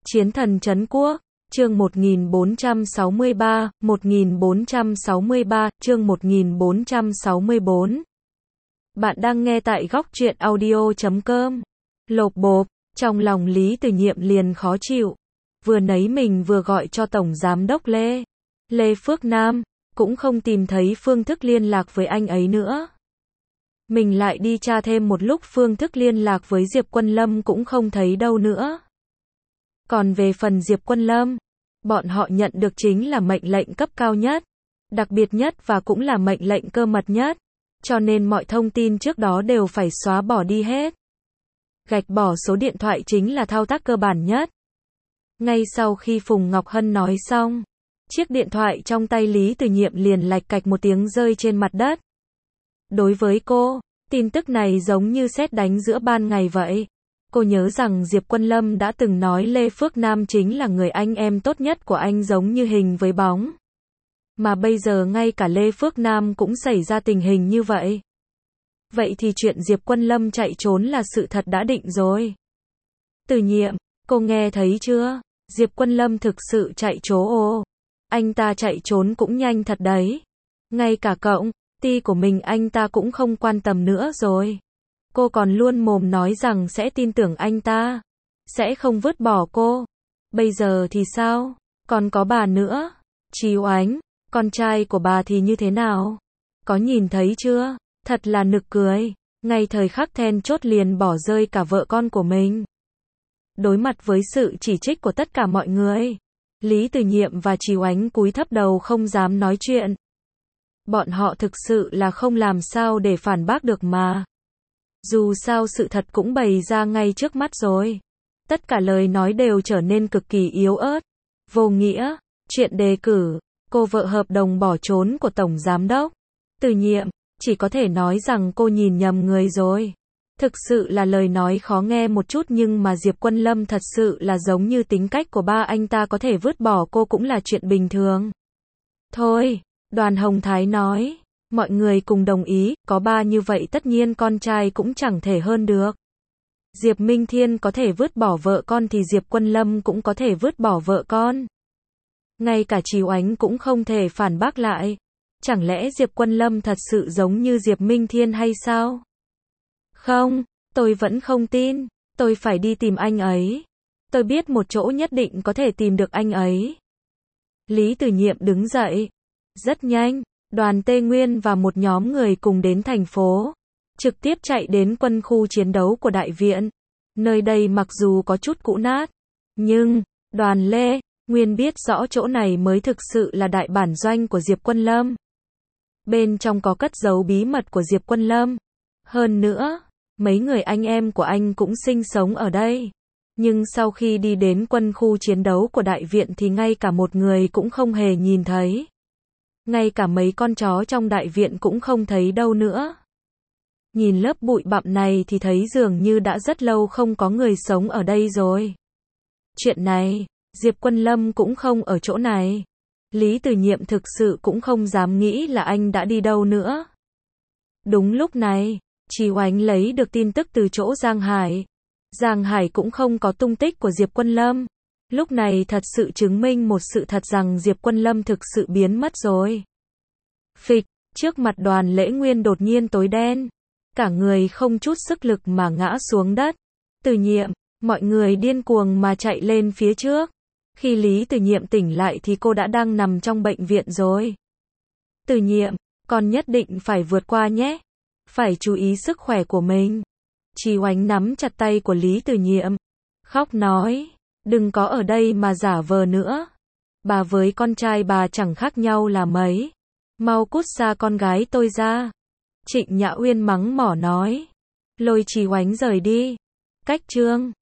Chiến thần trấn quốc, chương 1463, 1463, chương 1464. Bạn đang nghe tại góc truyện audio.com. Lộp bộp, trong lòng Lý Từ Nhiệm liền khó chịu. Vừa nấy mình vừa gọi cho Tổng Giám đốc Lê Phước Nam, cũng không tìm thấy phương thức liên lạc với anh ấy nữa. Mình lại đi tra thêm một lúc phương thức liên lạc với Diệp Quân Lâm cũng không thấy đâu nữa. Còn về phần Diệp Quân Lâm, bọn họ nhận được chính là mệnh lệnh cấp cao nhất, đặc biệt nhất và cũng là mệnh lệnh cơ mật nhất, cho nên mọi thông tin trước đó đều phải xóa bỏ đi hết. Gạch bỏ số điện thoại chính là thao tác cơ bản nhất. Ngay sau khi Phùng Ngọc Hân nói xong, chiếc điện thoại trong tay Lý Từ Nhiệm liền lạch cạch một tiếng rơi trên mặt đất. Đối với cô, tin tức này giống như sét đánh giữa ban ngày vậy. Cô nhớ rằng Diệp Quân Lâm đã từng nói Lê Phước Nam chính là người anh em tốt nhất của anh giống như hình với bóng. Mà bây giờ ngay cả Lê Phước Nam cũng xảy ra tình hình như vậy. Vậy thì chuyện Diệp Quân Lâm chạy trốn là sự thật đã định rồi. Từ Nhiệm, cô nghe thấy chưa? Diệp Quân Lâm thực sự chạy trốn ồ. Anh ta chạy trốn cũng nhanh thật đấy. Ngay cả công ty của mình anh ta cũng không quan tâm nữa rồi. Cô còn luôn mồm nói rằng sẽ tin tưởng anh ta, sẽ không vứt bỏ cô. Bây giờ thì sao? Còn có bà nữa. Chí Oánh, con trai của bà thì như thế nào? Có nhìn thấy chưa? Thật là nực cười. Ngay thời khắc then chốt liền bỏ rơi cả vợ con của mình. Đối mặt với sự chỉ trích của tất cả mọi người, Lý Từ Nhiệm và Chí Oánh cúi thấp đầu không dám nói chuyện. Bọn họ thực sự là không làm sao để phản bác được mà. Dù sao sự thật cũng bày ra ngay trước mắt rồi. Tất cả lời nói đều trở nên cực kỳ yếu ớt, vô nghĩa. Chuyện đề cử, cô vợ hợp đồng bỏ trốn của Tổng Giám đốc Từ Nhiệm, chỉ có thể nói rằng cô nhìn nhầm người rồi. Thực sự là lời nói khó nghe một chút nhưng mà Diệp Quân Lâm thật sự là giống như tính cách của ba anh ta, có thể vứt bỏ cô cũng là chuyện bình thường. Thôi, Đoàn Hồng Thái nói. Mọi người cùng đồng ý, có ba như vậy tất nhiên con trai cũng chẳng thể hơn được. Diệp Minh Thiên có thể vứt bỏ vợ con thì Diệp Quân Lâm cũng có thể vứt bỏ vợ con. Ngay cả Chí Oánh cũng không thể phản bác lại. Chẳng lẽ Diệp Quân Lâm thật sự giống như Diệp Minh Thiên hay sao? Không, tôi vẫn không tin. Tôi phải đi tìm anh ấy. Tôi biết một chỗ nhất định có thể tìm được anh ấy. Lý Từ Nhiệm đứng dậy. Rất nhanh. Đoàn Tê Nguyên và một nhóm người cùng đến thành phố, trực tiếp chạy đến quân khu chiến đấu của đại viện. Nơi đây mặc dù có chút cũ nát, nhưng Đoàn Lê Nguyên biết rõ chỗ này mới thực sự là đại bản doanh của Diệp Quân Lâm. Bên trong có cất giấu bí mật của Diệp Quân Lâm. Hơn nữa, mấy người anh em của anh cũng sinh sống ở đây. Nhưng sau khi đi đến quân khu chiến đấu của đại viện thì ngay cả một người cũng không hề nhìn thấy. Ngay cả mấy con chó trong đại viện cũng không thấy đâu nữa. Nhìn lớp bụi bặm này thì thấy dường như đã rất lâu không có người sống ở đây rồi. Chuyện này, Diệp Quân Lâm cũng không ở chỗ này. Lý Từ Nhiệm thực sự cũng không dám nghĩ là anh đã đi đâu nữa. Đúng lúc này, Chí Oánh lấy được tin tức từ chỗ Giang Hải. Giang Hải cũng không có tung tích của Diệp Quân Lâm. Lúc này thật sự chứng minh một sự thật rằng Diệp Quân Lâm thực sự biến mất rồi. Phịch, trước mặt Đoàn Lễ Nguyên đột nhiên tối đen. Cả người không chút sức lực mà ngã xuống đất. Từ Nhiệm, mọi người điên cuồng mà chạy lên phía trước. Khi Lý Từ Nhiệm tỉnh lại thì cô đã đang nằm trong bệnh viện rồi. Từ Nhiệm, con nhất định phải vượt qua nhé. Phải chú ý sức khỏe của mình. Chí Oánh nắm chặt tay của Lý Từ Nhiệm, khóc nói. Đừng có ở đây mà giả vờ nữa. Bà với con trai bà chẳng khác nhau là mấy. Mau cút xa con gái tôi ra. Trịnh Nhã Uyên mắng mỏ nói. Lôi Chí Oánh rời đi. Cách chương